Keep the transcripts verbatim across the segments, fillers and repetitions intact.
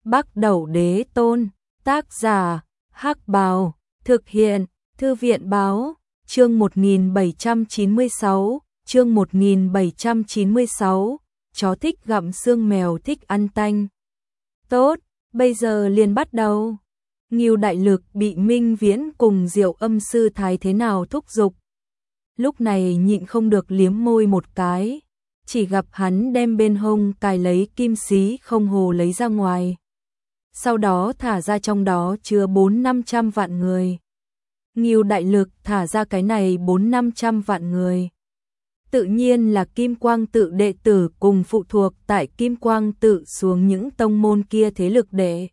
Bắc Đẩu Đế Tôn, tác giả, Hắc Bào, thực hiện, Thư viện Báo, chương một nghìn bảy trăm chín mươi sáu, chương một nghìn bảy trăm chín mươi sáu, chó thích gặm xương mèo thích ăn tanh. Tốt, bây giờ liền bắt đầu. Ngưu Đại Lực bị Minh Viễn cùng Diệu Âm sư thái thế nào thúc giục. Lúc này nhịn không được liếm môi một cái, chỉ gặp hắn đem bên hông cài lấy kim xí không hồ lấy ra ngoài. Sau đó thả ra trong đó chứa bốn năm trăm vạn người. Ngưu Đại Lực thả ra cái này bốn năm trăm vạn người. Tự nhiên là Kim Quang Tự đệ tử cùng phụ thuộc tại Kim Quang Tự xuống những tông môn kia thế lực đệ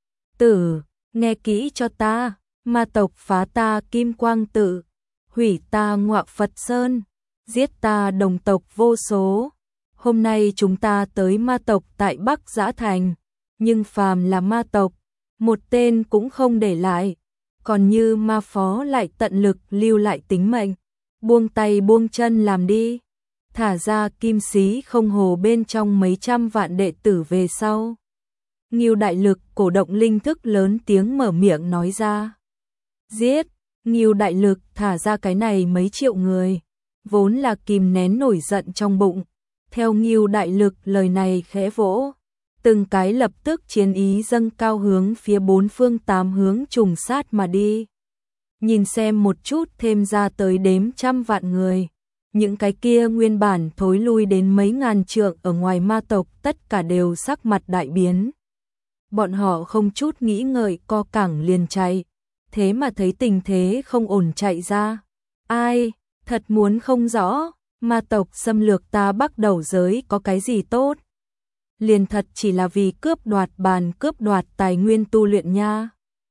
tử, nghe kỹ cho ta, ma tộc phá ta Kim Quang Tự, hủy ta Ngọa Phật Sơn, giết ta đồng tộc vô số. Hôm nay chúng ta tới ma tộc tại Bắc Giã Thành, nhưng phàm là ma tộc, một tên cũng không để lại, còn như ma phó lại tận lực lưu lại tính mệnh, buông tay buông chân làm đi, thả ra kim xí không hồ bên trong mấy trăm vạn đệ tử về sau. Ngưu Đại Lực cổ động linh thức lớn tiếng mở miệng nói ra. Giết, Ngưu Đại Lực thả ra cái này mấy triệu người, vốn là kìm nén nổi giận trong bụng, theo Ngưu Đại Lực lời này khẽ vỗ, từng cái lập tức chiến ý dâng cao hướng phía bốn phương tám hướng trùng sát mà đi. Nhìn xem một chút thêm ra tới đếm trăm vạn người, những cái kia nguyên bản thối lui đến mấy ngàn trượng ở ngoài ma tộc tất cả đều sắc mặt đại biến. Bọn họ không chút nghĩ ngợi co cẳng liền chạy, thế mà thấy tình thế không ổn chạy ra. Ai, thật muốn không rõ, ma tộc xâm lược ta Bắc Đẩu giới có cái gì tốt? Liền thật chỉ là vì cướp đoạt bàn cướp đoạt tài nguyên tu luyện nha.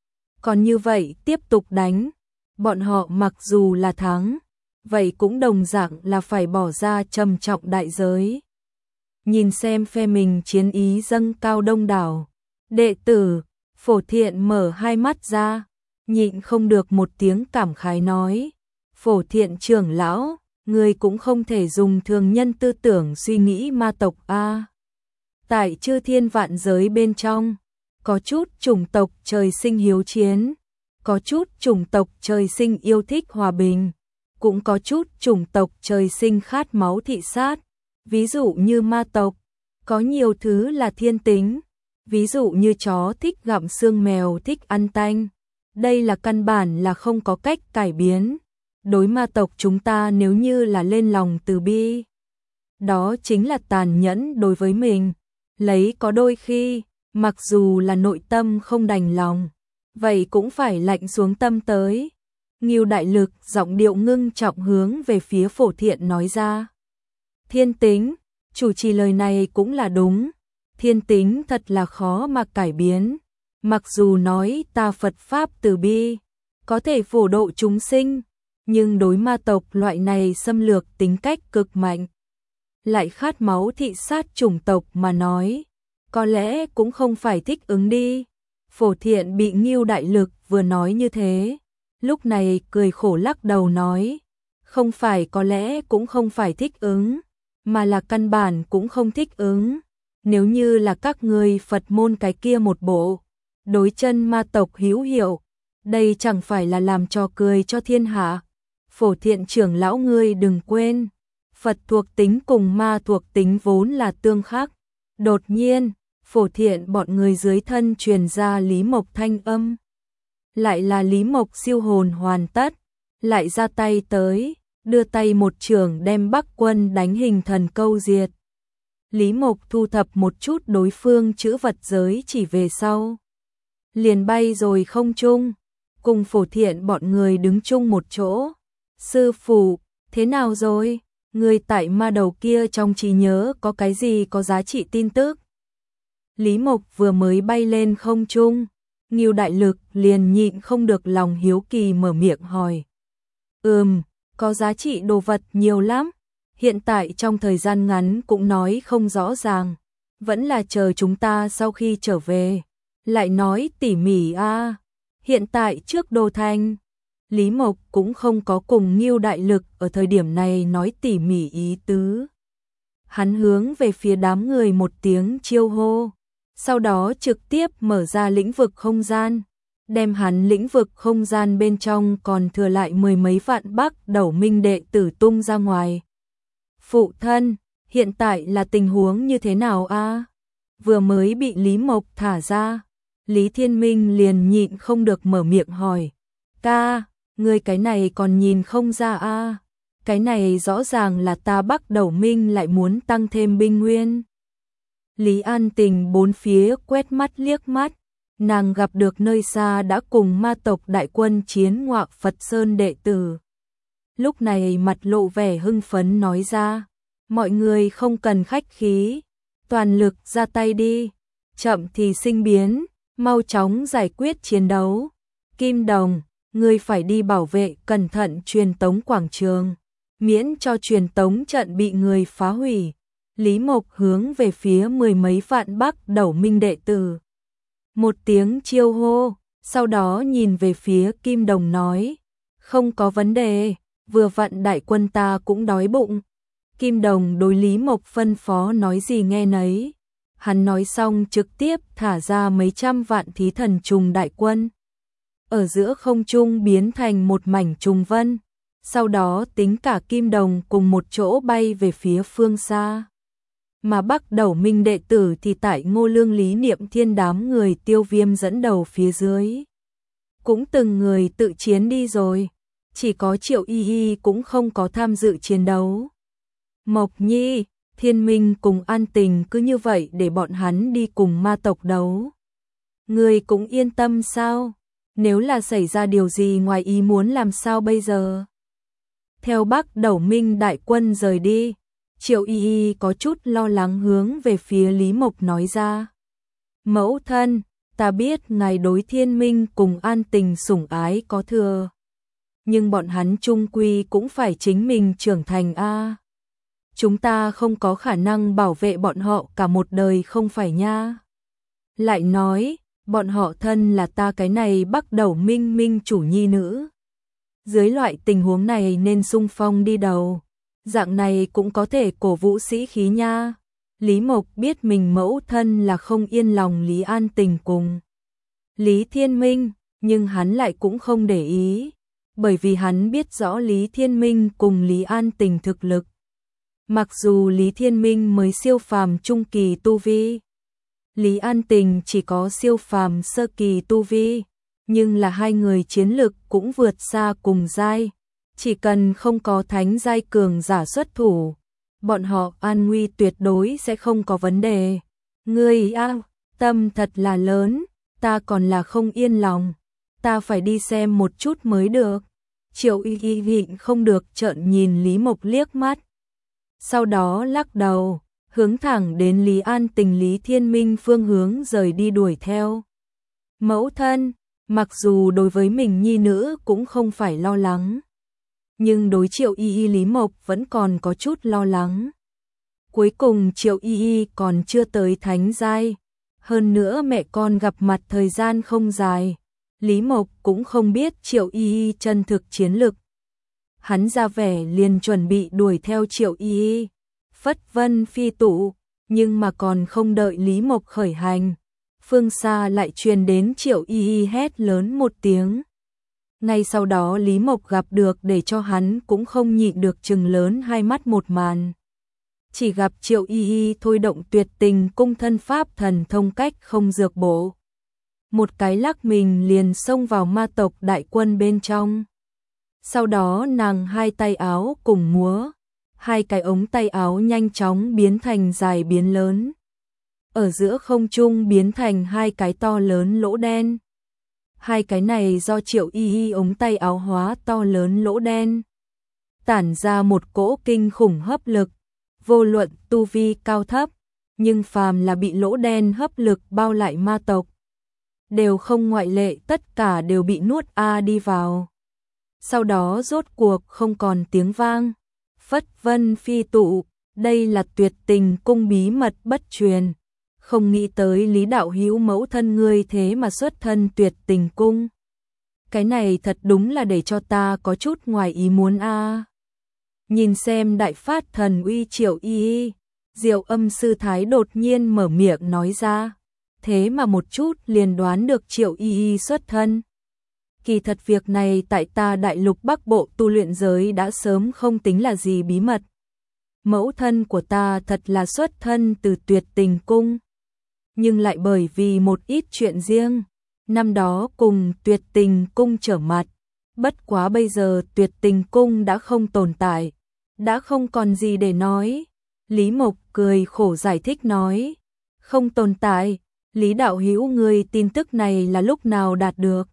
Còn như vậy tiếp tục đánh, bọn họ mặc dù là thắng, vậy cũng đồng dạng là phải bỏ ra trầm trọng đại giới. Nhìn xem phe mình chiến ý dâng cao đông đảo, đệ tử, Phổ Thiện mở hai mắt ra, nhịn không được một tiếng cảm khái nói, Phổ Thiện trưởng lão, người cũng không thể dùng thường nhân tư tưởng suy nghĩ ma tộc a. Tại chư thiên vạn giới bên trong, có chút chủng tộc trời sinh hiếu chiến, có chút chủng tộc trời sinh yêu thích hòa bình, cũng có chút chủng tộc trời sinh khát máu thị sát. Ví dụ như ma tộc, có nhiều thứ là thiên tính, ví dụ như chó thích gặm xương mèo thích ăn tanh. Đây là căn bản là không có cách cải biến. Đối ma tộc chúng ta nếu như là lên lòng từ bi, đó chính là tàn nhẫn đối với mình. Lấy có đôi khi, mặc dù là nội tâm không đành lòng, vậy cũng phải lạnh xuống tâm tới. Ngưu Đại Lực giọng điệu ngưng trọng hướng về phía Phổ Thiện nói ra. Thiên tính, chủ trì lời này cũng là đúng. Thiên tính thật là khó mà cải biến. Mặc dù nói ta Phật Pháp từ bi, có thể phổ độ chúng sinh, nhưng đối ma tộc loại này xâm lược tính cách cực mạnh, lại khát máu thị sát chủng tộc mà nói, có lẽ cũng không phải thích ứng đi. Phổ Thiện bị Ngưu Đại Lực vừa nói như thế, lúc này cười khổ lắc đầu nói, không phải có lẽ cũng không phải thích ứng, mà là căn bản cũng không thích ứng. Nếu như là các người Phật môn cái kia một bộ, đối chân ma tộc hữu hiệu, đây chẳng phải là làm trò cười cho thiên hạ. Phổ Thiện trưởng lão ngươi đừng quên, Phật thuộc tính cùng ma thuộc tính vốn là tương khắc. Đột nhiên, Phổ Thiện bọn người dưới thân truyền ra Lý Mộc thanh âm. Lại là Lý Mộc siêu hồn hoàn tất, lại ra tay tới, đưa tay một chưởng đem Bắc quân đánh hình thần câu diệt. Lý Mộc thu thập một chút đối phương chữ vật giới chỉ về sau, liền bay rồi không trung, cùng Phổ Thiện bọn người đứng chung một chỗ. Sư phụ, thế nào rồi? Người tại ma đầu kia trong trí nhớ có cái gì có giá trị tin tức? Lý Mộc vừa mới bay lên không trung, Ngưu Đại Lực liền nhịn không được lòng hiếu kỳ mở miệng hỏi. Ừm, có giá trị đồ vật nhiều lắm. Hiện tại trong thời gian ngắn cũng nói không rõ ràng, vẫn là chờ chúng ta sau khi trở về, lại nói tỉ mỉ a. À. Hiện tại trước Đô Thành, Lý Mộc cũng không có cùng Ngưu Đại Lực ở thời điểm này nói tỉ mỉ ý tứ. Hắn hướng về phía đám người một tiếng chiêu hô, sau đó trực tiếp mở ra lĩnh vực không gian, đem hắn lĩnh vực không gian bên trong còn thừa lại mười mấy vạn Bắc Đẩu Minh đệ tử tung ra ngoài. Phụ thân, hiện tại là tình huống như thế nào a? Vừa mới bị Lý Mộc thả ra, Lý Thiên Minh liền nhịn không được mở miệng hỏi. Ca, ngươi cái này còn nhìn không ra a? Cái này rõ ràng là ta Bắc Đẩu Minh lại muốn tăng thêm binh nguyên. Lý An Tình bốn phía quét mắt liếc mắt, nàng gặp được nơi xa đã cùng ma tộc đại quân chiến ngoạc Phật Sơn đệ tử. Lúc này mặt lộ vẻ hưng phấn nói ra, mọi người không cần khách khí, toàn lực ra tay đi, chậm thì sinh biến, mau chóng giải quyết chiến đấu. Kim Đồng, ngươi phải đi bảo vệ cẩn thận truyền tống quảng trường, miễn cho truyền tống trận bị người phá hủy. Lý Mộc hướng về phía mười mấy vạn Bắc Đẩu Minh đệ tử. Một tiếng chiêu hô, sau đó nhìn về phía Kim Đồng nói, không có vấn đề, vừa vặn đại quân ta cũng đói bụng. Kim Đồng đối Lý Mộc phân phó nói gì nghe nấy. Hắn nói xong trực tiếp thả ra mấy trăm vạn thí thần trùng đại quân. Ở giữa không trung biến thành một mảnh trùng vân, sau đó tính cả Kim Đồng cùng một chỗ bay về phía phương xa. Mà Bắc Đẩu Minh đệ tử thì tại Ngô Lương Lý Niệm Thiên đám người Tiêu Viêm dẫn đầu phía dưới. Cũng từng người tự chiến đi rồi, chỉ có Triệu Y Y cũng không có tham dự chiến đấu. Mộc Nhi, Thiên Minh cùng An Tình cứ như vậy để bọn hắn đi cùng ma tộc đấu. Người cũng yên tâm sao? Nếu là xảy ra điều gì ngoài ý muốn làm sao bây giờ? Theo Bắc Đẩu Minh đại quân rời đi, Triệu Y Y có chút lo lắng hướng về phía Lý Mộc nói ra. Mẫu thân, ta biết ngài đối Thiên Minh cùng An Tình sủng ái có thừa, nhưng bọn hắn chung quy cũng phải chính mình trưởng thành a. Chúng ta không có khả năng bảo vệ bọn họ cả một đời không phải nha. Lại nói, bọn họ thân là ta cái này Bắc Đẩu Minh minh chủ nhi nữ. Dưới loại tình huống này nên xung phong đi đầu, dạng này cũng có thể cổ vũ sĩ khí nha. Lý Mộc biết mình mẫu thân là không yên lòng Lý An Tình cùng Lý Thiên Minh, nhưng hắn lại cũng không để ý, bởi vì hắn biết rõ Lý Thiên Minh cùng Lý An Tình thực lực. Mặc dù Lý Thiên Minh mới siêu phàm trung kỳ tu vi, Lý An Tình chỉ có siêu phàm sơ kỳ tu vi, nhưng là hai người chiến lực cũng vượt xa cùng giai, chỉ cần không có thánh giai cường giả xuất thủ, bọn họ an nguy tuyệt đối sẽ không có vấn đề. Ngươi a, tâm thật là lớn, ta còn là không yên lòng, ta phải đi xem một chút mới được. Triệu Y Y nhịn không được trợn nhìn Lý Mộc liếc mắt, sau đó lắc đầu, hướng thẳng đến Lý An Tình Lý Thiên Minh phương hướng rời đi đuổi theo. Mẫu thân, mặc dù đối với mình nhi nữ cũng không phải lo lắng, nhưng đối Triệu Y Y Lý Mộc vẫn còn có chút lo lắng. Cuối cùng Triệu Y Y còn chưa tới thánh giai, hơn nữa mẹ con gặp mặt thời gian không dài, Lý Mộc cũng không biết Triệu Y Y chân thực chiến lực. Hắn ra vẻ liền chuẩn bị đuổi theo Triệu Y Y, phất vân phi tụ, nhưng mà còn không đợi Lý Mộc khởi hành, phương xa lại truyền đến Triệu Y Y hét lớn một tiếng. Ngay sau đó Lý Mộc gặp được để cho hắn cũng không nhịn được trừng lớn hai mắt một màn. Chỉ gặp Triệu Y Y thôi động tuyệt tình cung thân pháp thần thông cách không dược bộ. Một cái lắc mình liền xông vào ma tộc đại quân bên trong. Sau đó nàng hai tay áo cùng múa, hai cái ống tay áo nhanh chóng biến thành dài biến lớn. Ở giữa không trung biến thành hai cái to lớn lỗ đen. Hai cái này do Triệu Y Y ống tay áo hóa to lớn lỗ đen, tản ra một cỗ kinh khủng hấp lực, vô luận tu vi cao thấp, nhưng phàm là bị lỗ đen hấp lực bao lại ma tộc, đều không ngoại lệ, tất cả đều bị nuốt a đi vào. Sau đó rốt cuộc không còn tiếng vang, phất vân phi tụ, đây là tuyệt tình cung bí mật bất truyền. Không nghĩ tới Lý đạo hữu mẫu thân ngươi thế mà xuất thân tuyệt tình cung. Cái này thật đúng là để cho ta có chút ngoài ý muốn a. À. Nhìn xem đại phát thần uy Triệu Y Y, Diệu Âm sư thái đột nhiên mở miệng nói ra. thế mà một chút liền đoán được Triệu Y Y xuất thân. Kỳ thật việc này tại ta Đại Lục Bắc Bộ tu luyện giới đã sớm không tính là gì bí mật. Mẫu thân của ta thật là xuất thân từ Tuyệt Tình Cung, nhưng lại bởi vì một ít chuyện riêng, năm đó cùng Tuyệt Tình Cung trở mặt. Bất quá bây giờ Tuyệt Tình Cung đã không tồn tại, đã không còn gì để nói. Lý Mộc cười khổ giải thích nói, không tồn tại. Lý đạo hữu, người tin tức này là lúc nào đạt được?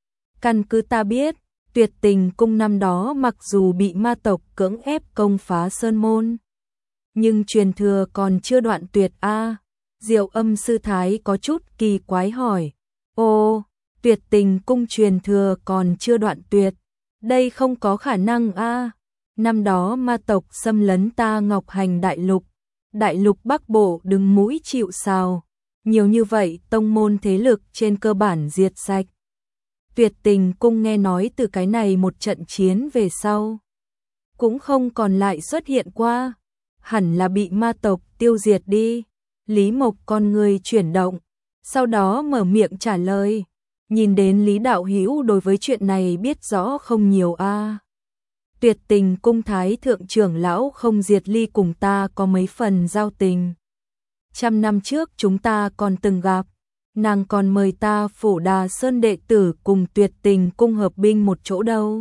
Căn cứ ta biết, Tuyệt Tình Cung năm đó mặc dù bị ma tộc cưỡng ép công phá sơn môn, nhưng truyền thừa còn chưa đoạn tuyệt a. À. Diệu Âm sư thái có chút kỳ quái hỏi, ô, Tuyệt Tình Cung truyền thừa còn chưa đoạn tuyệt, đây không có khả năng a. À. Năm đó ma tộc xâm lấn ta Ngọc Hành Đại Lục, Đại Lục Bắc Bộ đứng mũi chịu sào, nhiều như vậy tông môn thế lực trên cơ bản diệt sạch. Tuyệt Tình Cung nghe nói từ cái này một trận chiến về sau, cũng không còn lại xuất hiện qua, hẳn là bị ma tộc tiêu diệt đi. Lý Mộc con người chuyển động, sau đó mở miệng trả lời, nhìn đến Lý đạo hữu đối với chuyện này biết rõ không nhiều a. À. Tuyệt Tình Cung thái thượng trưởng lão Không Diệt Ly cùng ta có mấy phần giao tình. Trăm năm trước chúng ta còn từng gặp, nàng còn mời ta Phổ Đà Sơn đệ tử cùng Tuyệt Tình Cung hợp binh một chỗ đâu.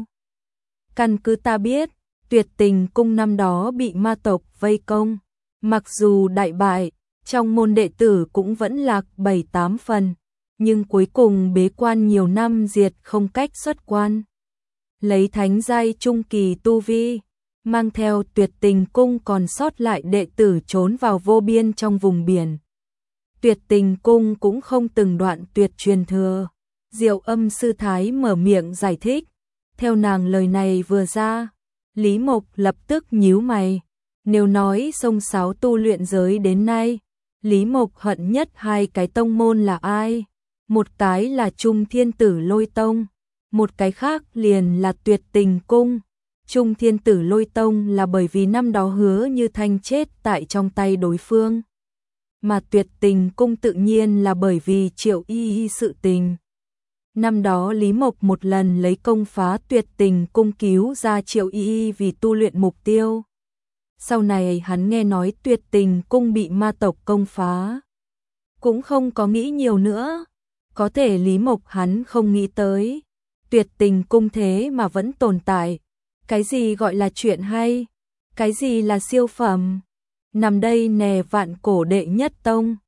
Căn cứ ta biết, Tuyệt Tình Cung năm đó bị ma tộc vây công, mặc dù đại bại, trong môn đệ tử cũng vẫn lạc bảy tám phần, nhưng cuối cùng bế quan nhiều năm diệt không cách xuất quan. Lấy thánh giai trung kỳ tu vi, mang theo Tuyệt Tình Cung còn sót lại đệ tử trốn vào vô biên trong vùng biển. Tuyệt Tình Cung cũng không từng đoạn tuyệt truyền thừa. Diệu Âm sư thái mở miệng giải thích, theo nàng lời này vừa ra, Lý Mộc lập tức nhíu mày. Nếu nói sông sáo tu luyện giới đến nay, Lý Mộc hận nhất hai cái tông môn là ai? Một cái là Trung Thiên Tử Lôi Tông, một cái khác liền là Tuyệt Tình Cung. Trung Thiên Tử Lôi Tông là bởi vì năm đó Hứa Như Thanh chết tại trong tay đối phương, mà Tuyệt Tình Cung tự nhiên là bởi vì Triệu Y Y sự tình. Năm đó Lý Mộc một lần lấy công phá Tuyệt Tình Cung cứu ra Triệu Y Y vì tu luyện mục tiêu. Sau này hắn nghe nói Tuyệt Tình Cung bị ma tộc công phá, cũng không có nghĩ nhiều nữa. Có thể Lý Mộc hắn không nghĩ tới, Tuyệt Tình Cung thế mà vẫn tồn tại. Cái gì gọi là chuyện hay? Cái gì là siêu phẩm? Nằm đây nè vạn cổ đệ nhất tông.